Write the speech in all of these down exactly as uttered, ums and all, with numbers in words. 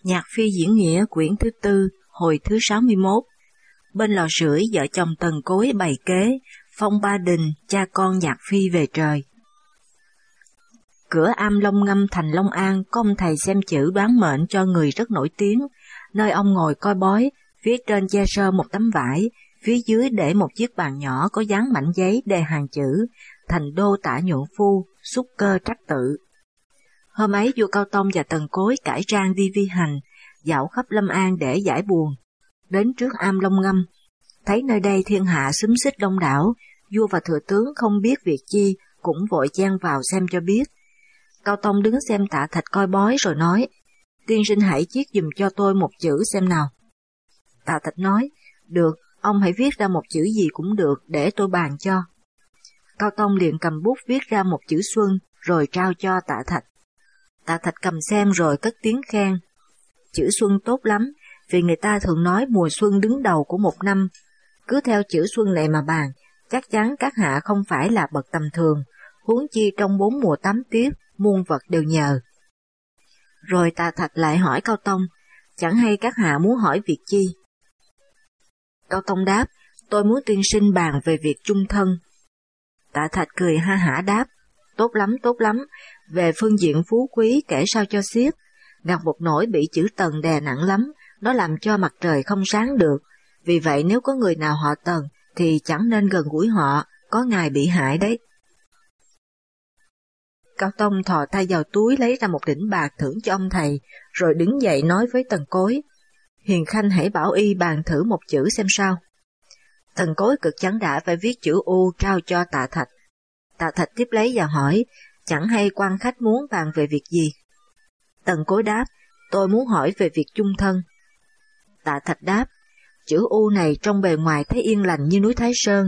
Nhạc phi diễn nghĩa quyển thứ tư, hồi thứ sáu mươi mốt. Bên lò sưởi vợ chồng Tần Cối bày kế, phong Ba Đình, cha con Nhạc phi về trời. Cửa am Long Ngâm thành Long An có ông thầy xem chữ đoán mệnh cho người rất nổi tiếng, nơi ông ngồi coi bói, phía trên che sơ một tấm vải, phía dưới để một chiếc bàn nhỏ có dán mảnh giấy đề hàng chữ, thành đô tả nhuận phu, xúc cơ trắc tự. Hôm ấy vua Cao Tông và Tần Cối cải trang đi vi hành, dạo khắp Lâm An để giải buồn. Đến trước am Long Ngâm, thấy nơi đây thiên hạ xúm xít đông đảo, vua và thừa tướng không biết việc chi, cũng vội chen vào xem cho biết. Cao Tông đứng xem Tạ Thạch coi bói rồi nói, tiên sinh hãy viết dùm cho tôi một chữ xem nào. Tạ Thạch nói, được, ông hãy viết ra một chữ gì cũng được để tôi bàn cho. Cao Tông liền cầm bút viết ra một chữ Xuân rồi trao cho Tạ Thạch. Tạ Thạch cầm xem rồi cất tiếng khen. Chữ Xuân tốt lắm, vì người ta thường nói mùa xuân đứng đầu của một năm. Cứ theo chữ Xuân này mà bàn, chắc chắn các hạ không phải là bậc tầm thường, huống chi trong bốn mùa tám tiết, muôn vật đều nhờ. Rồi Tạ Thạch lại hỏi Cao Tông, chẳng hay các hạ muốn hỏi việc chi? Cao Tông đáp, tôi muốn tiên sinh bàn về việc chung thân. Tạ Thạch cười ha hả đáp, tốt lắm, tốt lắm, về phương diện phú quý kể sao cho xiết, ngặt một nỗi bị chữ Tần đè nặng lắm, nó làm cho mặt trời không sáng được, vì vậy nếu có người nào họ Tần thì chẳng nên gần gũi họ, có ngài bị hại đấy. Cao Tông thò tay vào túi lấy ra một đỉnh bạc thưởng cho ông thầy, rồi đứng dậy nói với Tần Cối, hiền khanh hãy bảo y bàn thử một chữ xem sao. Tần Cối cực chẳng đã phải viết chữ U trao cho Tạ Thạch. Tạ Thạch tiếp lấy và hỏi, chẳng hay quan khách muốn bàn về việc gì? Tần Cối đáp, tôi muốn hỏi về việc chung thân. Tạ Thạch đáp, chữ U này trong bề ngoài thấy yên lành như núi Thái Sơn,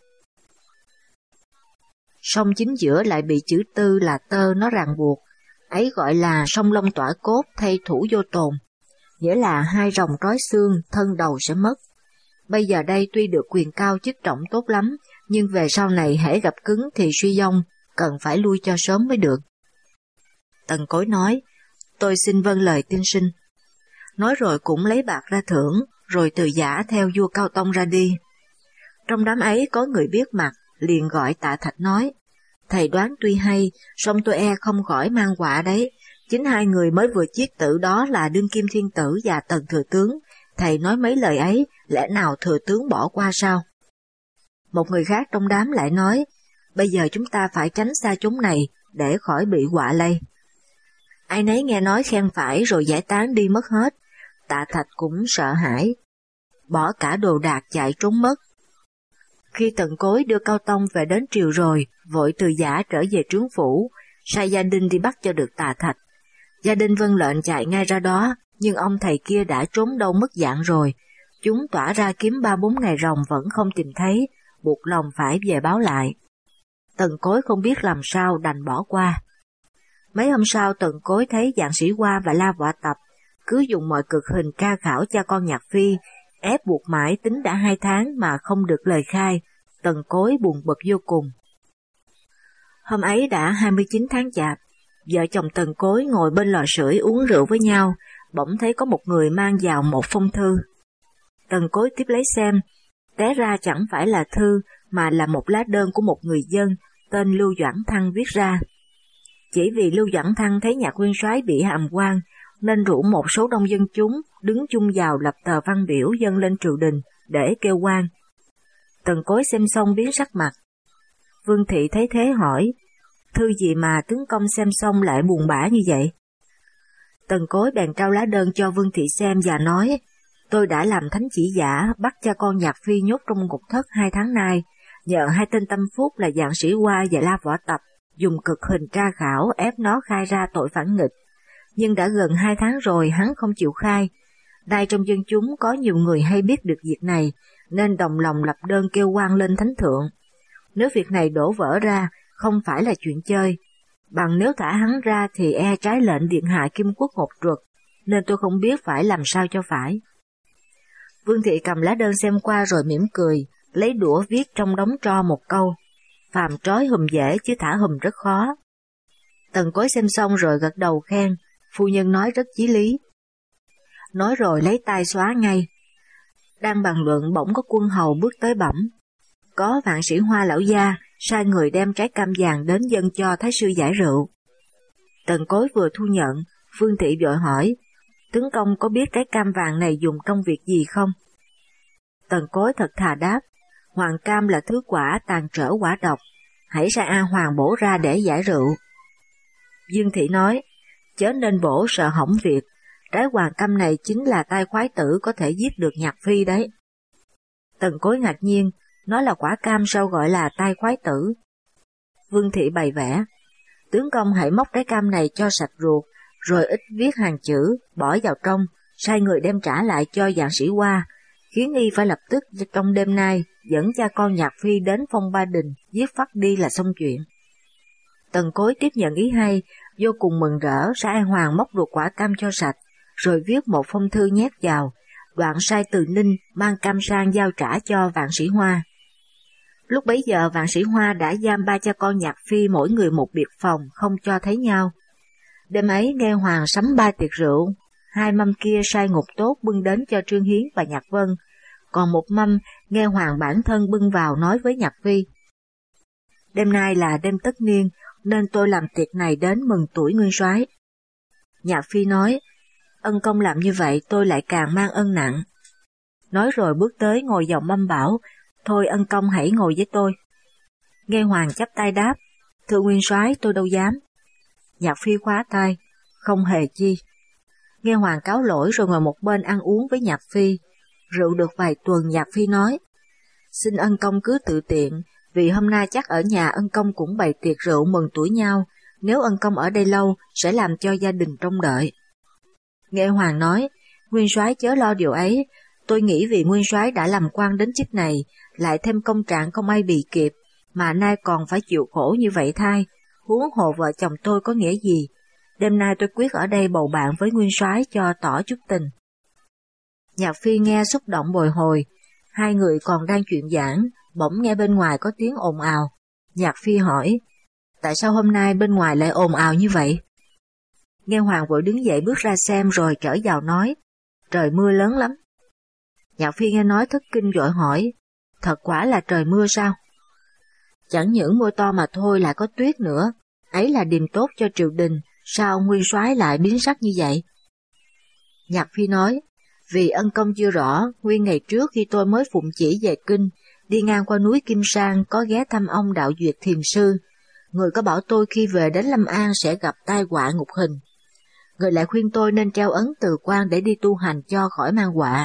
song chính giữa lại bị chữ Tư là tơ nó ràng buộc, ấy gọi là song long tỏa cốt thay thủ vô tồn, nghĩa là hai rồng trói xương, thân đầu sẽ mất. Bây giờ đây tuy được quyền cao chức trọng tốt lắm, nhưng về sau này hễ gặp cứng thì suy vong, cần phải lui cho sớm mới được. Tần Cối nói, tôi xin vâng lời tiên sinh. Nói rồi cũng lấy bạc ra thưởng, rồi từ giả theo vua Cao Tông ra đi. Trong đám ấy có người biết mặt, liền gọi Tạ Thạch nói, thầy đoán tuy hay, song tôi e không khỏi mang họa đấy, chính hai người mới vừa chiết tử đó là đương kim thiên tử và Tần thừa tướng, thầy nói mấy lời ấy, lẽ nào thừa tướng bỏ qua sao? Một người khác trong đám lại nói, bây giờ chúng ta phải tránh xa chúng này, để khỏi bị họa lây. Ai nấy nghe nói khen phải rồi giải tán đi mất hết, Tạ Thạch cũng sợ hãi, bỏ cả đồ đạc chạy trốn mất. Khi Tần Cối đưa Cao Tông về đến triều rồi, vội từ giả trở về trướng phủ, sai gia đình đi bắt cho được Tạ Thạch. Gia đình vâng lệnh chạy ngay ra đó, nhưng ông thầy kia đã trốn đâu mất dạng rồi. Chúng tỏa ra kiếm ba bốn ngày ròng vẫn không tìm thấy, buộc lòng phải về báo lại. Tần Cối không biết làm sao đành bỏ qua. Mấy hôm sau Tần Cối thấy Dạng Sĩ Hoa và La Vọa Tập cứ dùng mọi cực hình tra khảo cha con Nhạc phi, ép buộc mãi tính đã hai tháng mà không được lời khai. Tần Cối buồn bực vô cùng. Hôm ấy đã hai mươi chín tháng chạp, vợ chồng Tần Cối ngồi bên lò sưởi uống rượu với nhau, bỗng thấy có một người mang vào một phong thư. Tần Cối tiếp lấy xem, té ra chẳng phải là thư mà là một lá đơn của một người dân tên Lưu Doãn Thăng viết ra. Chỉ vì Lưu Doãn Thăng thấy Nhạc nguyên soái bị hàm quan, nên rủ một số đông dân chúng đứng chung vào lập tờ văn biểu dâng lên triều đình để kêu quan. Tần Cối xem xong biến sắc mặt. Vương Thị thấy thế hỏi, thư gì mà tướng công xem xong lại buồn bã như vậy? Tần Cối bèn trao lá đơn cho Vương Thị xem và nói, tôi đã làm thánh chỉ giả bắt cha con Nhạc phi nhốt trong ngục thất hai tháng nay, nhờ hai tên tâm phúc là Dạng Sĩ Hoa và La Vọa Tập dùng cực hình tra khảo ép nó khai ra tội phản nghịch. Nhưng đã gần hai tháng rồi hắn không chịu khai. Nay trong dân chúng có nhiều người hay biết được việc này, nên đồng lòng lập đơn kêu quan lên thánh thượng. Nếu việc này đổ vỡ ra, không phải là chuyện chơi. Bằng nếu thả hắn ra thì e trái lệnh điện hạ Kim Quốc một truật, nên tôi không biết phải làm sao cho phải. Vương Thị cầm lá đơn xem qua rồi mỉm cười, lấy đũa viết trong đống tro một câu, phàm trói hùm dễ chứ thả hùm rất khó. Tần Cối xem xong rồi gật đầu khen, phu nhân nói rất chí lý. nói rồi lấy tay xóa ngay. Đang bàn luận bỗng có quân hầu bước tới bẩm. Có vạn sĩ Hoa lão gia sai người đem trái cam vàng đến dâng cho thái sư giải rượu. Tần Cối vừa thu nhận, Vương Thị vội hỏi, tướng công có biết trái cam vàng này dùng trong việc gì không? Tần Cối thật thà đáp, hoàng cam là thứ quả tàn trở quả độc, hãy sai A Hoàng bổ ra để giải rượu. Dương Thị nói, chớ nên bổ sợ hỏng việc, trái hoàng cam này chính là tai khoái tử có thể giết được Nhạc Phi đấy. Tần Cối ngạc nhiên, nó là quả cam sao gọi là tai khoái tử? Vương Thị bày vẽ, tướng công hãy móc trái cam này cho sạch ruột, rồi ít viết hàng chữ, bỏ vào trong, sai người đem trả lại cho Vạn Sĩ Hoa, khiến y phải lập tức trong đêm nay dẫn cha con Nhạc Phi đến Phong Ba Đình, giết phát đi là xong chuyện. Tần Cối tiếp nhận ý hay, vô cùng mừng rỡ, sai An Hoàng móc ruột quả cam cho sạch, rồi viết một phong thư nhét vào, đoạn sai Từ Ninh mang cam sang giao trả cho Vạn Sĩ Hoa. Lúc bấy giờ Vạn Sĩ Hoa đã giam ba cha con Nhạc Phi mỗi người một biệt phòng, không cho thấy nhau. Đêm ấy nghe Hoàng sắm ba tiệc rượu, hai mâm kia sai Ngục Tốt bưng đến cho Trương Hiến và Nhạc Vân, còn một mâm nghe Hoàng bản thân bưng vào nói với Nhạc Phi. Đêm nay là đêm tất niên, nên tôi làm tiệc này đến mừng tuổi nguyên soái. Nhạc Phi nói, ân công làm như vậy tôi lại càng mang ân nặng. Nói rồi bước tới ngồi vào mâm bảo, thôi ân công hãy ngồi với tôi. Nghe Hoàng chắp tay đáp, thưa nguyên soái tôi đâu dám. Nhạc Phi khóa tay, không hề chi. Nghe Hoàng cáo lỗi rồi ngồi một bên ăn uống với Nhạc Phi. Rượu được vài tuần Nhạc Phi nói, xin ân công cứ tự tiện, vì hôm nay chắc ở nhà ân công cũng bày tiệc rượu mừng tuổi nhau, nếu ân công ở đây lâu sẽ làm cho gia đình trông đợi. Nghe Hoàng nói, nguyên soái chớ lo điều ấy, tôi nghĩ vì nguyên soái đã làm quan đến chức này, lại thêm công trạng không ai bị kịp, mà nay còn phải chịu khổ như vậy thay, huống hồ vợ chồng tôi có nghĩa gì. Đêm nay tôi quyết ở đây bầu bạn với nguyên soái cho tỏ chút tình. Nhạc Phi nghe xúc động bồi hồi, hai người còn đang chuyện giảng, bỗng nghe bên ngoài có tiếng ồn ào. Nhạc Phi hỏi, tại sao hôm nay bên ngoài lại ồn ào như vậy? Nghe Hoàng vội đứng dậy bước ra xem rồi trở vào nói, trời mưa lớn lắm. Nhạc Phi nghe nói thất kinh vội hỏi, thật quả là trời mưa sao? Chẳng những mưa to mà thôi lại có tuyết nữa, ấy là điềm tốt cho triều đình, sao nguyên soái lại biến sắc như vậy? Nhạc Phi nói, vì ân công chưa rõ, nguyên ngày trước khi tôi mới phụng chỉ về kinh, đi ngang qua núi Kim Sang có ghé thăm ông Đạo Duyệt Thiền Sư. Người có bảo tôi khi về đến Lâm An sẽ gặp tai họa ngục hình. Người lại khuyên tôi nên treo ấn từ quan để đi tu hành cho khỏi mang họa.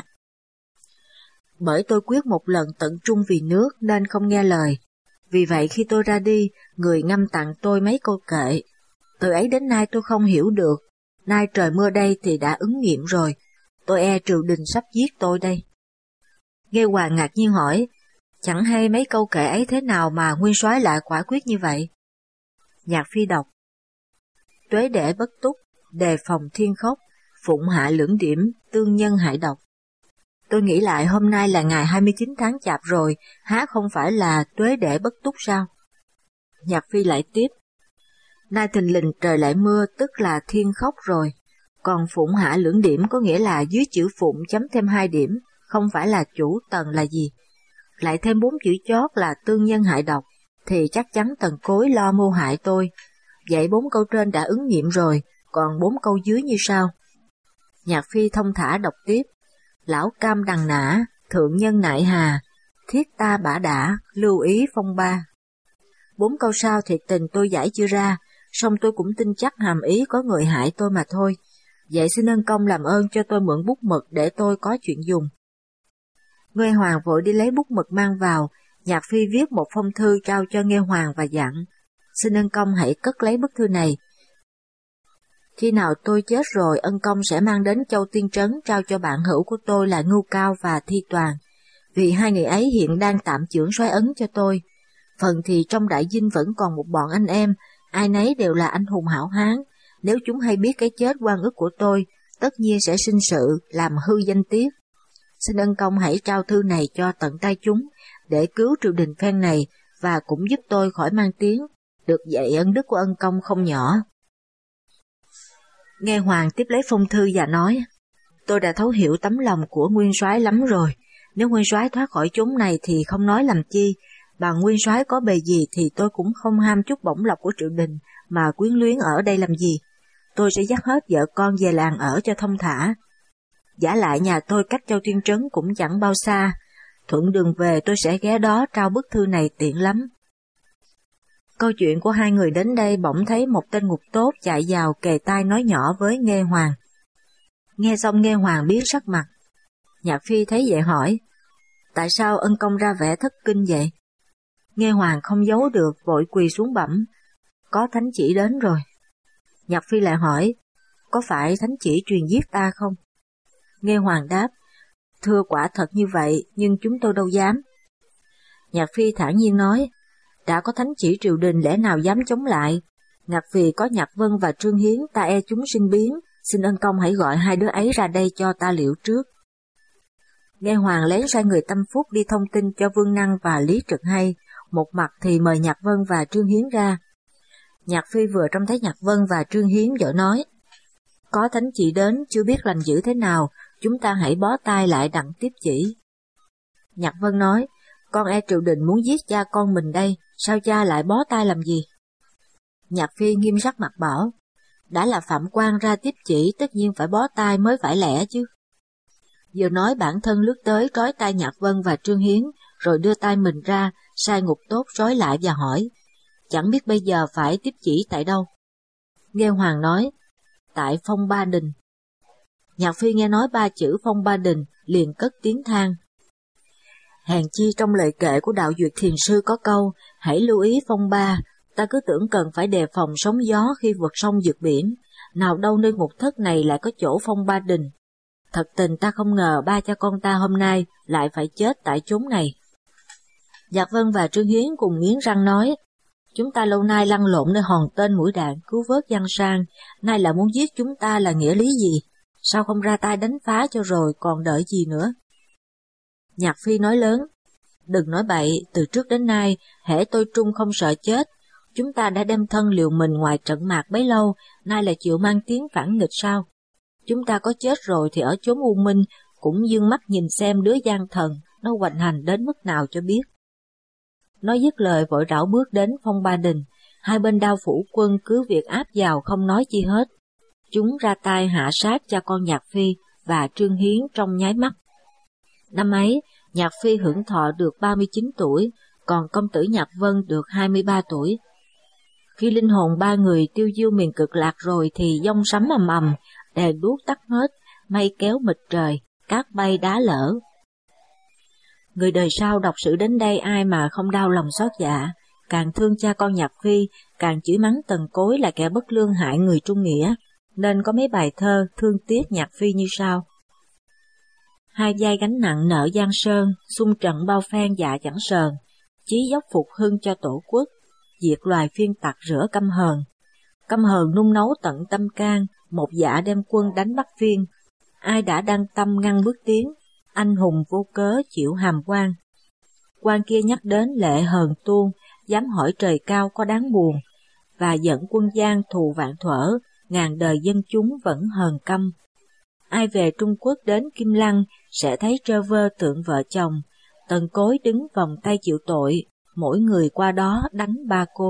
Bởi tôi quyết một lần tận trung vì nước nên không nghe lời. Vì vậy khi tôi ra đi, người ngâm tặng tôi mấy câu kệ. Từ ấy đến nay tôi không hiểu được, nay trời mưa đây thì đã ứng nghiệm rồi, tôi e triều đình sắp giết tôi đây. Nghe Hoàng ngạc nhiên hỏi, chẳng hay mấy câu kệ ấy thế nào mà nguyên soái lại quả quyết như vậy? Nhạc Phi đọc, tuế để bất túc, đề phòng thiên khốc, phụng hạ lưỡng điểm, tương nhân hại độc. Tôi nghĩ lại hôm nay là ngày hai mươi chín tháng Chạp rồi, há không phải là tuế để bất túc sao? Nhạc Phi lại tiếp, nay thình lình trời lại mưa tức là thiên khốc rồi, còn phụng hạ lưỡng điểm có nghĩa là dưới chữ phụng chấm thêm hai điểm, không phải là chủ tần là gì. Lại thêm bốn chữ chót là tương nhân hại độc, thì chắc chắn Tần Cối lo mưu hại tôi. Vậy bốn câu trên đã ứng nghiệm rồi, còn bốn câu dưới như sau? Nhạc Phi thông thả đọc tiếp, lão cam đằng nã, thượng nhân nại hà, thiết ta bả đả, lưu ý phong ba. Bốn câu sau thiệt tình tôi giải chưa ra, song tôi cũng tin chắc hàm ý có người hại tôi mà thôi. Vậy xin ân công làm ơn cho tôi mượn bút mực để tôi có chuyện dùng. Nghe Hoàng vội đi lấy bút mực mang vào, Nhạc Phi viết một phong thư trao cho Nghe Hoàng và dặn, xin ân công hãy cất lấy bức thư này. Khi nào tôi chết rồi, ân công sẽ mang đến Châu Tiên Trấn trao cho bạn hữu của tôi là Ngưu Cao và Thi Toàn, vì hai người ấy hiện đang tạm chưởng soái ấn cho tôi. Phần thì trong đại dinh vẫn còn một bọn anh em, ai nấy đều là anh hùng hảo hán, nếu chúng hay biết cái chết oan ức của tôi, tất nhiên sẽ sinh sự, làm hư danh tiết. Xin ân công hãy trao thư này cho tận tay chúng, để cứu triều đình phen này, và cũng giúp tôi khỏi mang tiếng, được dạy ân đức của ân công không nhỏ. Nghe Hoàng tiếp lấy phong thư và nói, Tôi đã thấu hiểu tấm lòng của nguyên soái lắm rồi. Nếu nguyên soái thoát khỏi chốn này thì không nói làm chi. Bà nguyên soái có bề gì thì tôi cũng không ham chút bổng lộc của triều đình mà quyến luyến ở đây làm gì. Tôi sẽ dắt hết vợ con về làng ở cho thông thả. Giả lại nhà tôi cách Châu Tiên Trấn cũng chẳng bao xa. Thuận đường về tôi sẽ ghé đó trao bức thư này tiện lắm. Câu chuyện của hai người đến đây bỗng thấy một tên ngục tốt chạy vào kề tai nói nhỏ với Nghê Hoàng. Nghe xong Nghê Hoàng biến sắc mặt. Nhạc Phi thấy vậy hỏi, tại sao ân công ra vẻ thất kinh vậy? Nghê Hoàng không giấu được, vội quỳ xuống bẩm, có thánh chỉ đến rồi. Nhạc Phi lại hỏi, có phải thánh chỉ truyền giết ta không? Nghê Hoàng đáp, thưa quả thật như vậy, nhưng chúng tôi đâu dám. Nhạc Phi thản nhiên nói, đã có thánh chỉ triều đình lẽ nào dám chống lại? Ngặt vì có Nhạc Vân và Trương Hiến, ta e chúng sinh biến, xin ân công hãy gọi hai đứa ấy ra đây cho ta liệu trước. Nghe Hoàng lén sai người tâm phúc đi thông tin cho Vương Năng và Lý Trực hay, một mặt thì mời Nhạc Vân và Trương Hiến ra. Nhạc Phi vừa trông thấy Nhạc Vân và Trương Hiến vội nói, có thánh chỉ đến, chưa biết làm dữ thế nào, chúng ta hãy bó tay lại đặng tiếp chỉ. Nhạc Vân nói, con e triều đình muốn giết cha con mình đây, sao cha lại bó tay làm gì? Nhạc Phi nghiêm sắc mặt bảo, đã là phạm quan ra tiếp chỉ tất nhiên phải bó tay mới phải lẽ chứ. Vừa nói bản thân lướt tới trói tay Nhạc Vân và Trương Hiến, rồi đưa tay mình ra, sai ngục tốt trói lại và hỏi, chẳng biết bây giờ phải tiếp chỉ tại đâu? Nghê Hoàng nói, tại Phong Ba Đình. Nhạc Phi nghe nói ba chữ Phong Ba Đình, liền cất tiếng than. Hèn chi trong lời kệ của Đạo Duyệt Thiền Sư có câu, hãy lưu ý phong ba, ta cứ tưởng cần phải đề phòng sóng gió khi vượt sông vượt biển, nào đâu nơi ngục thất này lại có chỗ Phong Ba Đình. Thật tình ta không ngờ ba cha con ta hôm nay lại phải chết tại chốn này. Nhạc Vân và Trương Hiến cùng nghiến răng nói, chúng ta lâu nay lăn lộn nơi hòn tên mũi đạn cứu vớt dân sang, nay là muốn giết chúng ta là nghĩa lý gì? Sao không ra tay đánh phá cho rồi còn đợi gì nữa? Nhạc Phi nói lớn, đừng nói bậy, từ trước đến nay, hễ tôi trung không sợ chết, chúng ta đã đem thân liều mình ngoài trận mạc bấy lâu, nay lại chịu mang tiếng phản nghịch sao? Chúng ta có chết rồi thì ở chốn u minh, cũng dương mắt nhìn xem đứa gian thần, nó hoành hành đến mức nào cho biết. Nói dứt lời vội rảo bước đến Phong Ba Đình, hai bên đao phủ quân cứ việc áp vào không nói chi hết. Chúng ra tay hạ sát cha con Nhạc Phi và Trương Hiến trong nháy mắt. Năm ấy, Nhạc Phi hưởng thọ được ba mươi chín tuổi, còn công tử Nhạc Vân được hai mươi ba tuổi. Khi linh hồn ba người tiêu diêu miền cực lạc rồi thì giông sấm ầm ầm, đèn đuốc tắt hết, mây kéo mịt trời, cát bay đá lở. Người đời sau đọc sử đến đây ai mà không đau lòng xót dạ, càng thương cha con Nhạc Phi, càng chửi mắng Tần Cối là kẻ bất lương hại người trung nghĩa, nên có mấy bài thơ thương tiếc Nhạc Phi như sau. Hai vai gánh nặng nợ Giang Sơn, xung trận bao phen dạ chẳng sờn, chí dốc phục hưng cho tổ quốc, diệt loài phiên tặc rửa căm hờn. Căm hờn nung nấu tận tâm can, một dạ đem quân đánh Bắc Phiên. Ai đã đăng tâm ngăn bước tiến, anh hùng vô cớ chịu hàm quan. Quan kia nhắc đến lệ hờn tuôn, dám hỏi trời cao có đáng buồn, và dẫn quân Giang thù vạn thuở, ngàn đời dân chúng vẫn hờn căm. Ai về Trung Quốc đến Kim Lăng sẽ thấy trơ vơ tượng vợ chồng, Tần Cối đứng vòng tay chịu tội, mỗi người qua đó đánh ba côn.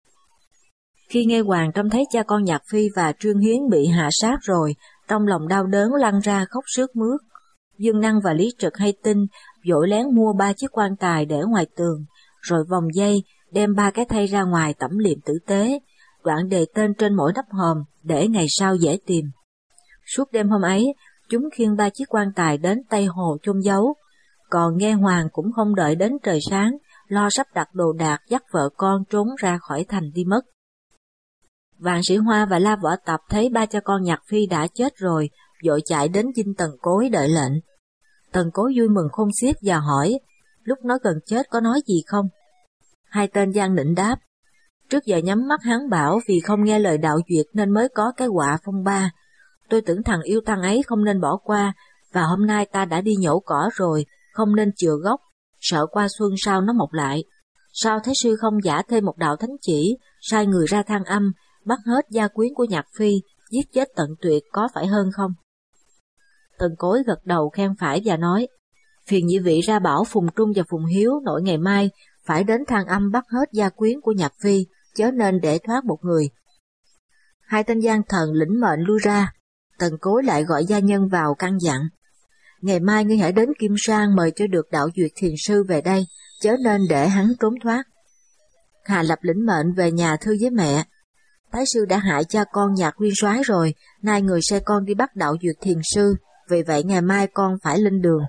Khi Nghê Hoàng trông thấy cha con Nhạc Phi và Trương Hiến bị hạ sát rồi, trong lòng đau đớn lăn ra khóc sướt mướt. Dương Năng và Lý Trực hay tin, vội lén mua ba chiếc quan tài để ngoài tường, rồi vòng dây đem ba cái thây ra ngoài tẩm liệm tử tế, đoạn đề tên trên mỗi nắp hòm để ngày sau dễ tìm. Suốt đêm hôm ấy, chúng khiêng ba chiếc quan tài đến Tây Hồ chôn giấu, còn Nghê Hoàng cũng không đợi đến trời sáng, lo sắp đặt đồ đạc dắt vợ con trốn ra khỏi thành đi mất. Vạn Sĩ Hoa và La Võ Tập thấy ba cha con Nhạc Phi đã chết rồi, vội chạy đến dinh Tần Cối đợi lệnh. Tần Cối vui mừng khôn xiết và hỏi, lúc nó gần chết có nói gì không? Hai tên gian nịnh đáp, trước giờ nhắm mắt hắn bảo vì không nghe lời Đạo Duyệt nên mới có cái họa phong ba. Tôi tưởng thằng yêu tăng ấy không nên bỏ qua, và hôm nay ta đã đi nhổ cỏ rồi, không nên chừa gốc, sợ qua xuân sau nó mọc lại. Sao Thái Sư không giả thêm một đạo thánh chỉ, sai người ra Thang Âm, bắt hết gia quyến của Nhạc Phi, giết chết tận tuyệt có phải hơn không? Tần Cối gật đầu khen phải và nói, phiền nhị vị ra bảo Phùng Trung và Phùng Hiếu nội ngày mai phải đến Thang Âm bắt hết gia quyến của Nhạc Phi, chớ nên để thoát một người. Hai tên gian thần lĩnh mệnh lui ra. Tần Cối lại gọi gia nhân vào căn dặn, ngày mai ngươi hãy đến Kim Sang mời cho được Đạo Duyệt Thiền Sư về đây, chớ nên để hắn trốn thoát. Hà Lập lĩnh mệnh về nhà thưa với mẹ, Thái sư đã hại cha con Nhạc Nguyên Soái rồi, nay người sai con đi bắt Đạo Duyệt Thiền Sư, vì vậy ngày mai con phải lên đường.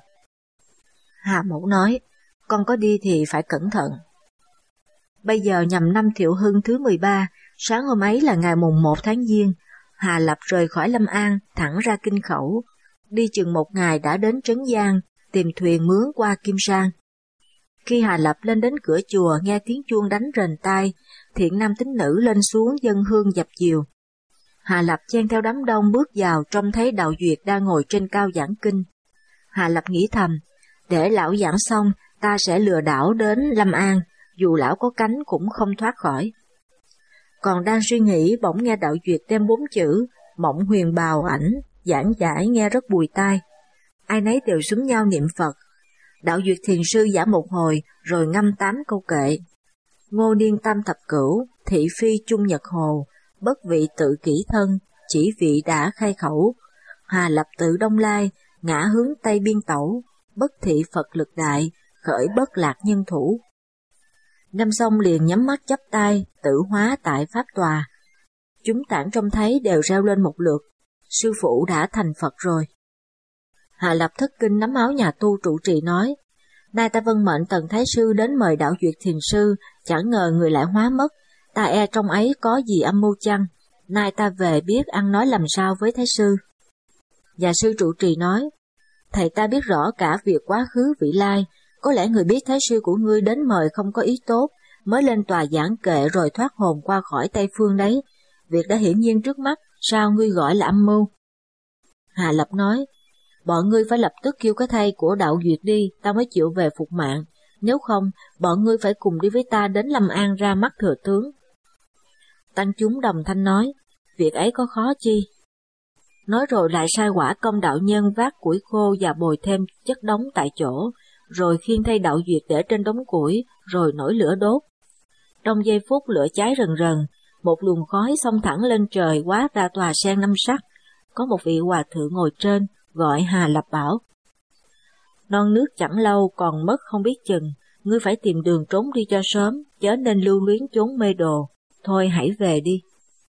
Hà Mẫu nói, con có đi thì phải cẩn thận. Bây giờ nhằm năm Thiệu Hưng thứ mười ba, sáng hôm ấy là ngày mùng một tháng Giêng, Hà Lập rời khỏi Lâm An, thẳng ra Kinh Khẩu, đi chừng một ngày đã đến Trấn Giang, tìm thuyền mướn qua Kim Sang. Khi Hà Lập lên đến cửa chùa nghe tiếng chuông đánh rền tai, thiện nam tín nữ lên xuống dâng hương dập dìu. Hà Lập chen theo đám đông bước vào, trông thấy Đạo Duyệt đang ngồi trên cao giảng kinh. Hà Lập nghĩ thầm, để lão giảng xong, ta sẽ lừa đảo đến Lâm An, dù lão có cánh cũng không thoát khỏi. Còn đang suy nghĩ, bỗng nghe Đạo Duyệt đem bốn chữ mộng huyền bào ảnh giảng giải nghe rất bùi tai. Ai nấy đều xúm nhau niệm Phật. Đạo Duyệt Thiền Sư giảng một hồi rồi ngâm tám câu kệ. Ngô niên tam thập cửu, thị phi chung nhật hồ, bất vị tự kỷ thân, chỉ vị đã khai khẩu. Hà Lập tự Đông Lai, ngã hướng Tây biên tẩu, bất thị Phật lực đại, khởi bất lạc nhân thủ. Ngâm xong liền nhắm mắt chắp tay, tự hóa tại pháp tòa. Chúng tản trông thấy đều reo lên một lượt, sư phụ đã thành Phật rồi. Hà Lập thất kinh nắm áo nhà tu trụ trì nói, nay ta vân mệnh Tần Thái Sư đến mời Đạo Duyệt Thiền Sư, chẳng ngờ người lại hóa mất, ta e trong ấy có gì âm mưu chăng, nay ta về biết ăn nói làm sao với Thái Sư. Và sư trụ trì nói, thầy ta biết rõ cả việc quá khứ vị lai, có lẽ người biết Thái Sư của ngươi đến mời không có ý tốt, mới lên tòa giảng kệ rồi thoát hồn qua khỏi Tây Phương đấy, việc đã hiển nhiên trước mắt, sao ngươi gọi là âm mưu? Hà Lập nói, bọn ngươi phải lập tức kêu cái thây của Đạo Duyệt đi, ta mới chịu về phục mạng, nếu không, bọn ngươi phải cùng đi với ta đến Lâm An ra mắt thừa tướng. Tăng chúng đồng thanh nói, việc ấy có khó chi? Nói rồi lại sai quả công đạo nhân vác củi khô và bồi thêm chất đống tại chỗ, rồi khiêng thay Đạo Duyệt để trên đống củi, rồi nổi lửa đốt. Trong giây phút lửa cháy rần rần, một luồng khói xông thẳng lên trời hóa ra tòa sen năm sắc. Có một vị hòa thượng ngồi trên, gọi Hà Lập bảo, non nước chẳng lâu còn mất không biết chừng, ngươi phải tìm đường trốn đi cho sớm, chớ nên lưu luyến chốn mê đồ, thôi hãy về đi.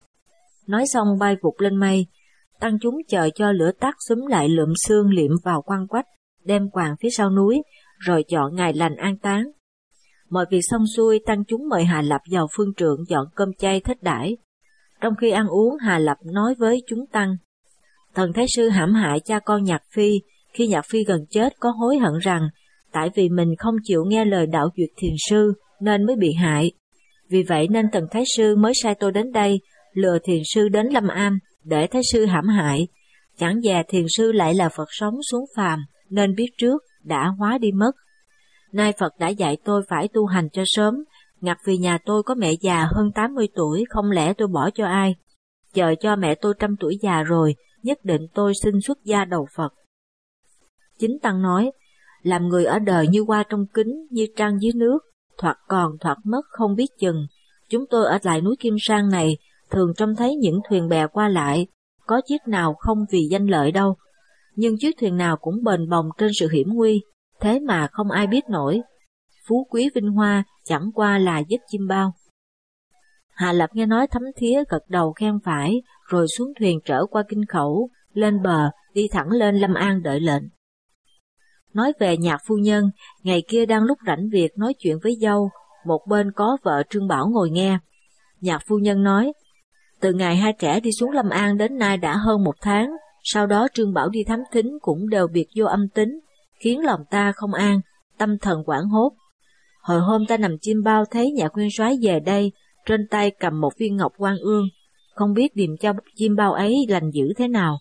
Nói xong bay vụt lên mây, tăng chúng chờ cho lửa tắt xúm lại lượm xương liệm vào quăng quách, đem quàng phía sau núi, rồi chọn ngày lành an táng. Mọi việc xong xuôi, tăng chúng mời Hà Lập vào phương trượng dọn cơm chay thích đãi. Trong khi ăn uống, Hà Lập nói với chúng tăng, Tần Thái Sư hãm hại cha con Nhạc Phi, khi Nhạc Phi gần chết có hối hận rằng, tại vì mình không chịu nghe lời Đạo Duyệt Thiền Sư nên mới bị hại. Vì vậy nên Tần Thái Sư mới sai tôi đến đây, lừa Thiền Sư đến Lâm An, để Thái Sư hãm hại. Chẳng dè Thiền Sư lại là Phật sống xuống phàm, nên biết trước, đã hóa đi mất. Nay Phật đã dạy tôi phải tu hành cho sớm, ngặt vì nhà tôi có mẹ già hơn tám mươi tuổi, không lẽ tôi bỏ cho ai. Chờ cho mẹ tôi trăm tuổi già rồi, nhất định tôi xin xuất gia đầu Phật. Chính tăng nói, làm người ở đời như hoa trong kính, như trăng dưới nước, thoạt còn thoạt mất không biết chừng. Chúng tôi ở lại núi Kim Sang này, thường trông thấy những thuyền bè qua lại, có chiếc nào không vì danh lợi đâu. Nhưng chiếc thuyền nào cũng bền bồng trên sự hiểm nguy, thế mà không ai biết nổi. Phú quý vinh hoa chẳng qua là giấc chim bao. Hà Lập nghe nói thấm thía gật đầu khen phải, rồi xuống thuyền trở qua Kinh Khẩu, lên bờ, đi thẳng lên Lâm An đợi lệnh. Nói về Nhạc phu nhân, ngày kia đang lúc rảnh việc nói chuyện với dâu, một bên có vợ Trương Bảo ngồi nghe. Nhạc phu nhân nói, từ ngày hai trẻ đi xuống Lâm An đến nay đã hơn một tháng, sau đó Trương Bảo đi thám thính cũng đều biệt vô âm tính, khiến lòng ta không an, tâm thần hoảng hốt. Hồi hôm ta nằm chim bao thấy Nhạc Nguyên Soái về đây, trên tay cầm một viên ngọc quan ương, không biết điềm cho chim bao ấy lành dữ thế nào.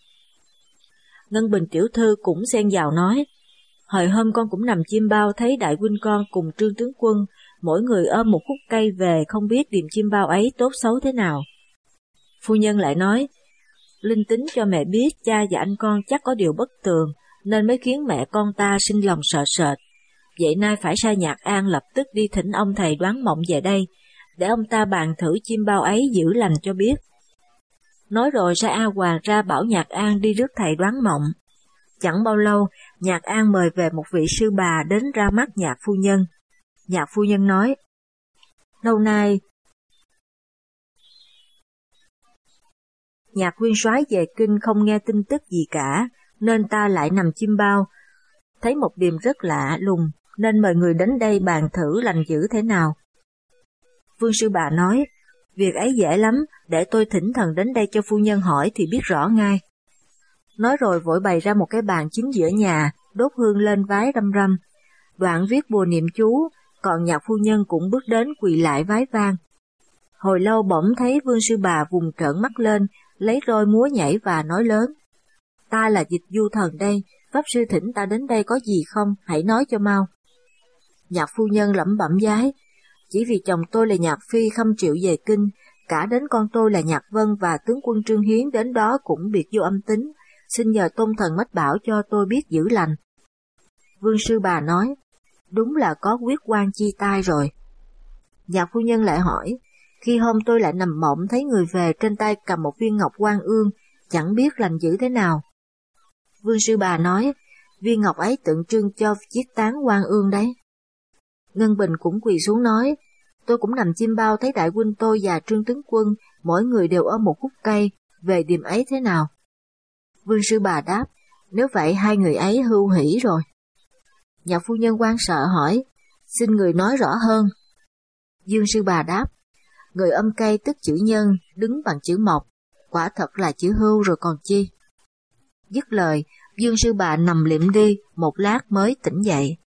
Ngân Bình tiểu thư cũng xen vào nói, hồi hôm con cũng nằm chim bao thấy đại huynh con cùng Trương tướng quân, mỗi người ôm một khúc cây về, không biết điềm chim bao ấy tốt xấu thế nào. Phu nhân lại nói, Linh tính cho mẹ biết cha và anh con chắc có điều bất tường, nên mới khiến mẹ con ta sinh lòng sợ sệt. Vậy nay phải sai Nhạc An lập tức đi thỉnh ông thầy đoán mộng về đây, để ông ta bàn thử chim bao ấy giữ lành cho biết. Nói rồi sai A Hoàng ra bảo Nhạc An đi rước thầy đoán mộng. Chẳng bao lâu, Nhạc An mời về một vị sư bà đến ra mắt Nhạc phu nhân. Nhạc phu nhân nói: lâu nay Nhạc nguyên soái về kinh không nghe tin tức gì cả, nên ta lại nằm chim bao. Thấy một điềm rất lạ lùng, nên mời người đến đây bàn thử lành dữ thế nào. Vương sư bà nói: việc ấy dễ lắm, để tôi thỉnh thần đến đây cho phu nhân hỏi thì biết rõ ngay. Nói rồi vội bày ra một cái bàn chính giữa nhà, đốt hương lên vái răm răm, đoạn viết bùa niệm chú, còn Nhạc phu nhân cũng bước đến quỳ lại vái vang. Hồi lâu bỗng thấy Vương sư bà vùng trợn mắt lên, lấy roi múa nhảy và nói lớn: ta là Dịch Du Thần đây, pháp sư thỉnh ta đến đây có gì không, hãy nói cho mau. Nhạc phu nhân lẩm bẩm vái: chỉ vì chồng tôi là Nhạc Phi khâm triệu về kinh, cả đến con tôi là Nhạc Vân và tướng quân Trương Hiến đến đó cũng biệt vô âm tính, xin nhờ tôn thần mách bảo cho tôi biết giữ lành. Vương sư bà nói: đúng là có quyết quan chi tai rồi. Nhạc phu nhân lại hỏi: khi hôm tôi lại nằm mộng thấy người về trên tay cầm một viên ngọc quan ương, chẳng biết lành dữ thế nào. Vương sư bà nói: viên ngọc ấy tượng trưng cho chiếc tán quan ương đấy. Ngân Bình cũng quỳ xuống nói: tôi cũng nằm chim bao thấy đại huynh tôi và Trương tướng quân, mỗi người đều ôm một khúc cây, về điềm ấy thế nào? Vương sư bà đáp: nếu vậy hai người ấy hưu hỷ rồi. Nhạc phu nhân quan sợ hỏi: xin người nói rõ hơn. Dương sư bà đáp: người ôm cây tức chữ nhân, đứng bằng chữ mộc, quả thật là chữ hưu rồi còn chi. Dứt lời, Dương sư bà nằm liệm đi, một lát mới tỉnh dậy.